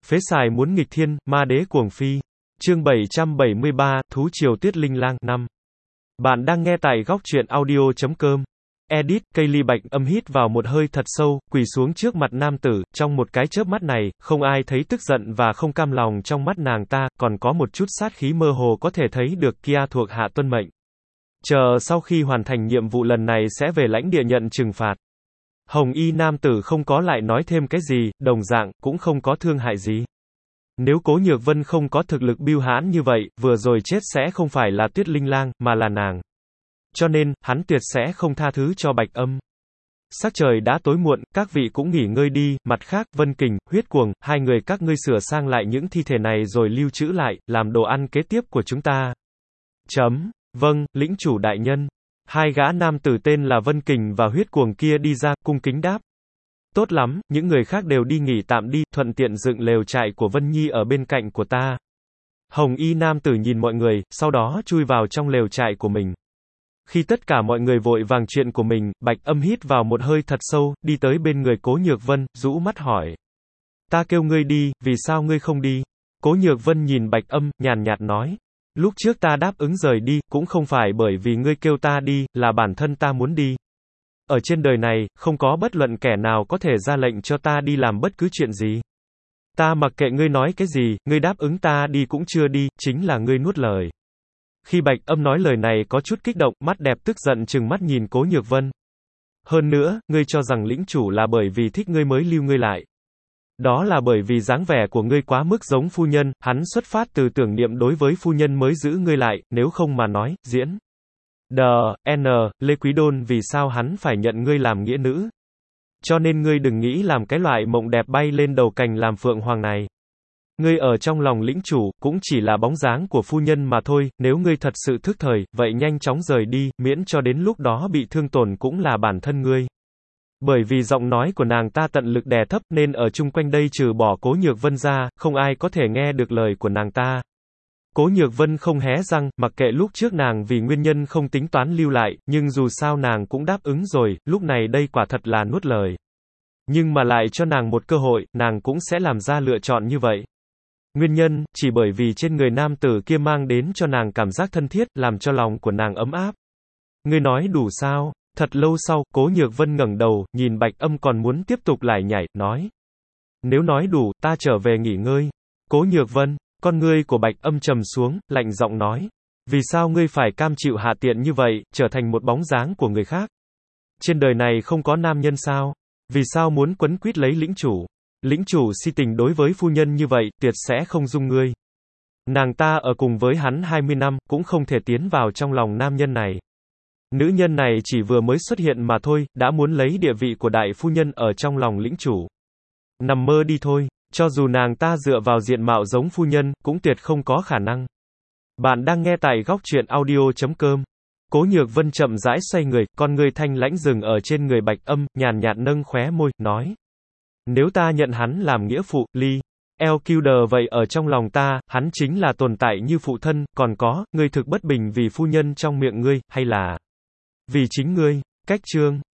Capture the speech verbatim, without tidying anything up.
Phế xài muốn nghịch thiên, ma đế cuồng phi. Chương bảy trăm bảy mươi ba, Thú triều Tuyết Linh Lang, năm. Bạn đang nghe tại góc truyện audio chấm com. Edit, Kaylee Bạch Âm hít vào một hơi thật sâu, quỳ xuống trước mặt nam tử, trong một cái chớp mắt này, không ai thấy tức giận và không cam lòng trong mắt nàng ta, còn có một chút sát khí mơ hồ có thể thấy được kia thuộc hạ tuân mệnh. Chờ sau khi hoàn thành nhiệm vụ lần này sẽ về lãnh địa nhận trừng phạt. Hồng y nam tử không có lại nói thêm cái gì, đồng dạng, cũng không có thương hại gì. Nếu Cố Nhược Vân không có thực lực bưu hãn như vậy, vừa rồi chết sẽ không phải là Tuyết Linh Lang, mà là nàng. Cho nên, hắn tuyệt sẽ không tha thứ cho Bạch Âm. Sắc trời đã tối muộn, các vị cũng nghỉ ngơi đi, mặt khác, Vân Kình, Huyết Cuồng, hai người các ngươi sửa sang lại những thi thể này rồi lưu trữ lại, làm đồ ăn kế tiếp của chúng ta. Chấm. Vâng, lĩnh chủ đại nhân. Hai gã nam tử tên là Vân Kình và Huyết Cuồng kia đi ra, cung kính đáp. Tốt lắm, những người khác đều đi nghỉ tạm đi, thuận tiện dựng lều trại của Vân Nhi ở bên cạnh của ta. Hồng y nam tử nhìn mọi người, sau đó chui vào trong lều trại của mình. Khi tất cả mọi người vội vàng chuyện của mình, Bạch Âm hít vào một hơi thật sâu, đi tới bên người Cố Nhược Vân, rũ mắt hỏi. Ta kêu ngươi đi, vì sao ngươi không đi? Cố Nhược Vân nhìn Bạch Âm, nhàn nhạt nói. Lúc trước ta đáp ứng rời đi, cũng không phải bởi vì ngươi kêu ta đi, là bản thân ta muốn đi. Ở trên đời này, không có bất luận kẻ nào có thể ra lệnh cho ta đi làm bất cứ chuyện gì. Ta mặc kệ ngươi nói cái gì, ngươi đáp ứng ta đi cũng chưa đi, chính là ngươi nuốt lời. Khi Bạch Âm nói lời này có chút kích động, mắt đẹp tức giận trừng mắt nhìn Cố Nhược Vân. Hơn nữa, ngươi cho rằng lĩnh chủ là bởi vì thích ngươi mới lưu ngươi lại. Đó là bởi vì dáng vẻ của ngươi quá mức giống phu nhân, hắn xuất phát từ tưởng niệm đối với phu nhân mới giữ ngươi lại, nếu không mà nói, diễn. Đờ, N, Lê Quý Đôn vì sao hắn phải nhận ngươi làm nghĩa nữ? Cho nên ngươi đừng nghĩ làm cái loại mộng đẹp bay lên đầu cành làm phượng hoàng này. Ngươi ở trong lòng lĩnh chủ, cũng chỉ là bóng dáng của phu nhân mà thôi, nếu ngươi thật sự thức thời, vậy nhanh chóng rời đi, miễn cho đến lúc đó bị thương tổn cũng là bản thân ngươi. Bởi vì giọng nói của nàng ta tận lực đè thấp nên ở chung quanh đây trừ bỏ Cố Nhược Vân ra, không ai có thể nghe được lời của nàng ta. Cố Nhược Vân không hé răng, mặc kệ lúc trước nàng vì nguyên nhân không tính toán lưu lại, nhưng dù sao nàng cũng đáp ứng rồi, lúc này đây quả thật là nuốt lời. Nhưng mà lại cho nàng một cơ hội, nàng cũng sẽ làm ra lựa chọn như vậy. Nguyên nhân, chỉ bởi vì trên người nam tử kia mang đến cho nàng cảm giác thân thiết, làm cho lòng của nàng ấm áp. Ngươi nói đủ sao? Thật lâu sau, Cố Nhược Vân ngẩng đầu, nhìn Bạch Âm còn muốn tiếp tục lải nhải, nói. Nếu nói đủ, ta trở về nghỉ ngơi. Cố Nhược Vân, con ngươi của Bạch Âm trầm xuống, lạnh giọng nói. Vì sao ngươi phải cam chịu hạ tiện như vậy, trở thành một bóng dáng của người khác? Trên đời này không có nam nhân sao? Vì sao muốn quấn quýt lấy lĩnh chủ? Lĩnh chủ si tình đối với phu nhân như vậy, tuyệt sẽ không dung ngươi. Nàng ta ở cùng với hắn hai mươi năm, cũng không thể tiến vào trong lòng nam nhân này. Nữ nhân này chỉ vừa mới xuất hiện mà thôi, đã muốn lấy địa vị của đại phu nhân ở trong lòng lĩnh chủ. Nằm mơ đi thôi, cho dù nàng ta dựa vào diện mạo giống phu nhân, cũng tuyệt không có khả năng. Bạn đang nghe tại góc truyện audio chấm com. Cố Nhược Vân chậm rãi xoay người, con ngươi thanh lãnh dừng ở trên người Bạch Âm, nhàn nhạt nâng khóe môi, nói. Nếu ta nhận hắn làm nghĩa phụ, Ly, L Q D vậy ở trong lòng ta, hắn chính là tồn tại như phụ thân, còn có, ngươi thực bất bình vì phu nhân trong miệng ngươi, hay là vì chính ngươi, cách chương.